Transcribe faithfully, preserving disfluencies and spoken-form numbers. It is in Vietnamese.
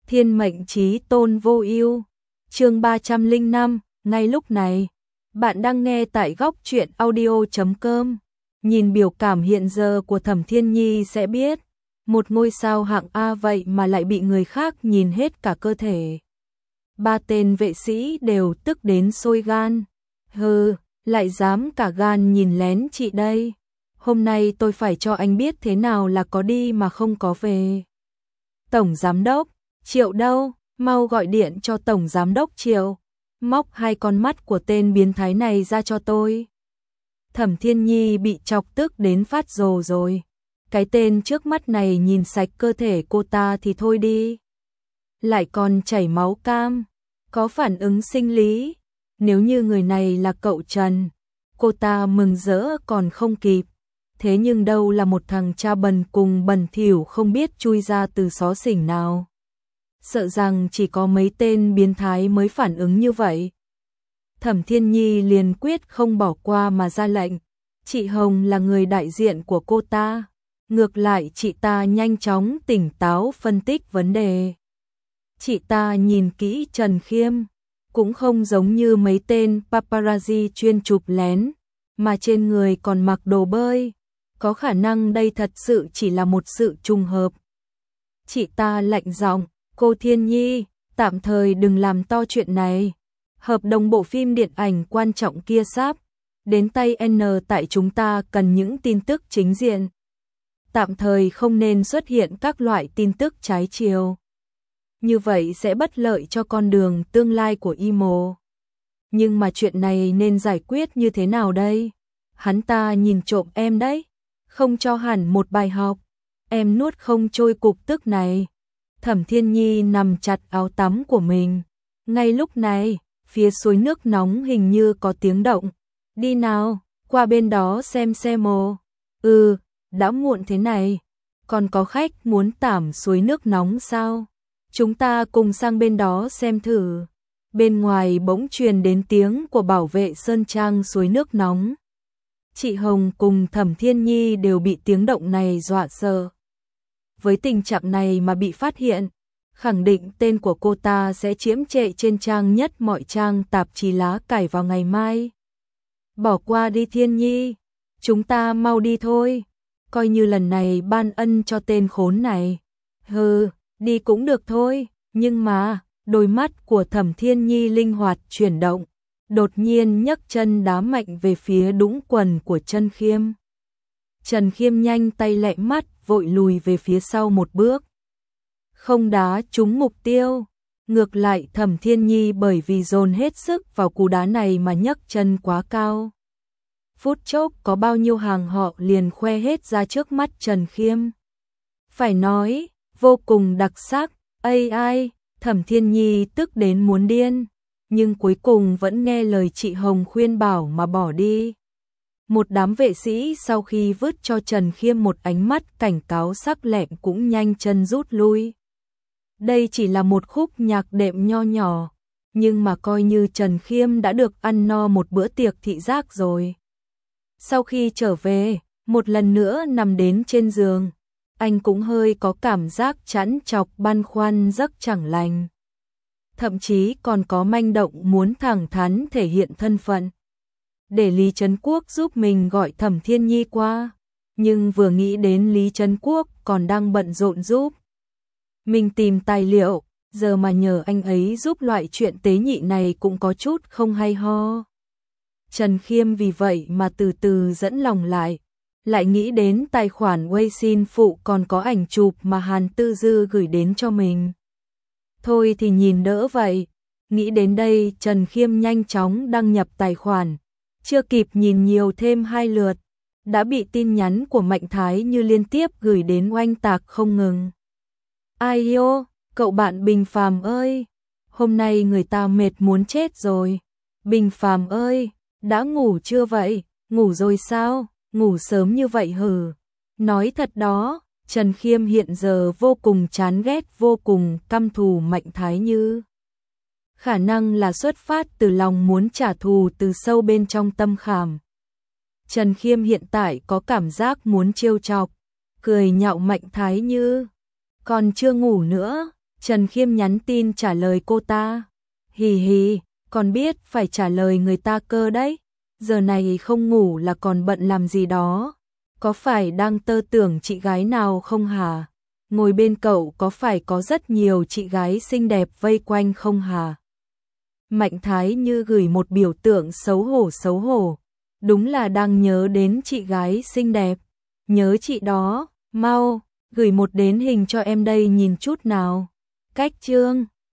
Thiên mệnh chí tôn vô ưu. Chương ba trăm lẻ năm, ngay lúc này, bạn đang nghe tại góc truyện audio chấm com. Nhìn biểu cảm hiện giờ của Thẩm Thiên Nhi sẽ biết, một ngôi sao hạng A vậy mà lại bị người khác nhìn hết cả cơ thể. Ba tên vệ sĩ đều tức đến sôi gan. Hừ, lại dám cả gan nhìn lén chị đây. Hôm nay tôi phải cho anh biết thế nào là có đi mà không có về. Tổng giám đốc, Triệu đâu, mau gọi điện cho Tổng giám đốc Triệu. Móc hai con mắt của tên biến thái này ra cho tôi. Thẩm Thiên Nhi bị chọc tức đến phát rồ rồi. Cái tên trước mắt này nhìn sạch cơ thể cô ta thì thôi đi, lại còn chảy máu cam, có phản ứng sinh lý. Nếu như người này là cậu Trần, cô ta mừng rỡ còn không kịp. Thế nhưng đâu là một thằng cha bần cùng bẩn thỉu không biết chui ra từ xó xỉnh nào. Sợ rằng chỉ có mấy tên biến thái mới phản ứng như vậy. Thẩm Thiên Nhi liền quyết không bỏ qua mà ra lệnh. Chị Hồng là người đại diện của cô ta. Ngược lại chị ta nhanh chóng tỉnh táo phân tích vấn đề. Chị ta nhìn kỹ Trần Khiêm, cũng không giống như mấy tên paparazzi chuyên chụp lén, mà trên người còn mặc đồ bơi. Có khả năng đây thật sự chỉ là một sự trùng hợp. Chị ta lạnh giọng, cô Thiên Nhi, tạm thời đừng làm to chuyện này. Hợp đồng bộ phim điện ảnh quan trọng kia sắp đến tay N, tại chúng ta cần những tin tức chính diện. Tạm thời không nên xuất hiện các loại tin tức trái chiều. Như vậy sẽ bất lợi cho con đường tương lai của i em o. Nhưng mà chuyện này nên giải quyết như thế nào đây? Hắn ta nhìn trộm em đấy, không cho hẳn một bài học. Em nuốt không trôi cục tức này. Thẩm Thiên Nhi nằm chặt áo tắm của mình. Ngay lúc này, phía suối nước nóng hình như có tiếng động. Đi nào, qua bên đó xem xem ồ. Ừ, đã muộn thế này, còn có khách muốn tảm suối nước nóng sao? Chúng ta cùng sang bên đó xem thử. Bên ngoài bỗng truyền đến tiếng của bảo vệ sơn trang suối nước nóng. Chị Hồng cùng Thẩm Thiên Nhi đều bị tiếng động này dọa sợ. Với tình trạng này mà bị phát hiện, khẳng định tên của cô ta sẽ chiếm trệ trên trang nhất mọi trang tạp chí lá cải vào ngày mai. Bỏ qua đi Thiên Nhi, chúng ta mau đi thôi, coi như lần này ban ân cho tên khốn này. Hừ, đi cũng được thôi, nhưng mà, đôi mắt của Thẩm Thiên Nhi linh hoạt chuyển động, đột nhiên nhấc chân đá mạnh về phía đũng quần của Trần Khiêm. Trần Khiêm nhanh tay lẹ mắt, vội lùi về phía sau một bước. Không đá trúng mục tiêu, ngược lại Thẩm Thiên Nhi bởi vì dồn hết sức vào cú đá này mà nhấc chân quá cao. Phút chốc có bao nhiêu hàng họ liền khoe hết ra trước mắt Trần Khiêm. Phải nói, vô cùng đặc sắc, ai ai, Thẩm Thiên Nhi tức đến muốn điên, nhưng cuối cùng vẫn nghe lời chị Hồng khuyên bảo mà bỏ đi. Một đám vệ sĩ sau khi vứt cho Trần Khiêm một ánh mắt cảnh cáo sắc lẹm cũng nhanh chân rút lui. Đây chỉ là một khúc nhạc đệm nho nhỏ, nhưng mà coi như Trần Khiêm đã được ăn no một bữa tiệc thị giác rồi. Sau khi trở về, một lần nữa nằm đến trên giường, anh cũng hơi có cảm giác chẵn chọc băn khoăn giấc chẳng lành. Thậm chí còn có manh động muốn thẳng thắn thể hiện thân phận. Để Lý Trấn Quốc giúp mình gọi Thẩm Thiên Nhi qua, nhưng vừa nghĩ đến Lý Trấn Quốc còn đang bận rộn giúp mình tìm tài liệu, giờ mà nhờ anh ấy giúp loại chuyện tế nhị này cũng có chút không hay ho. Trần Khiêm vì vậy mà từ từ dẫn lòng lại, lại nghĩ đến tài khoản Weixin phụ còn có ảnh chụp mà Hàn Tư Dư gửi đến cho mình. Thôi thì nhìn đỡ vậy, nghĩ đến đây Trần Khiêm nhanh chóng đăng nhập tài khoản, chưa kịp nhìn nhiều thêm hai lượt, đã bị tin nhắn của Mạnh Thái Như liên tiếp gửi đến oanh tạc không ngừng. Ai ô, cậu bạn Bình Phàm ơi, hôm nay người ta mệt muốn chết rồi. Bình Phàm ơi, đã ngủ chưa vậy? Ngủ rồi sao? Ngủ sớm như vậy hừ. Nói thật đó, Trần Khiêm hiện giờ vô cùng chán ghét, vô cùng căm thù Mạnh Thái Như. Khả năng là xuất phát từ lòng muốn trả thù từ sâu bên trong tâm khảm. Trần Khiêm hiện tại có cảm giác muốn trêu chọc, cười nhạo Mạnh Thái Như. Còn chưa ngủ nữa, Trần Khiêm nhắn tin trả lời cô ta. Hì hì, còn biết phải trả lời người ta cơ đấy. Giờ này không ngủ là còn bận làm gì đó. Có phải đang tơ tưởng chị gái nào không hả? Ngồi bên cậu có phải có rất nhiều chị gái xinh đẹp vây quanh không hả? Mạnh Thái Như gửi một biểu tượng xấu hổ xấu hổ. Đúng là đang nhớ đến chị gái xinh đẹp. Nhớ chị đó, mau, gửi một đến hình cho em đây nhìn chút nào. Cách chương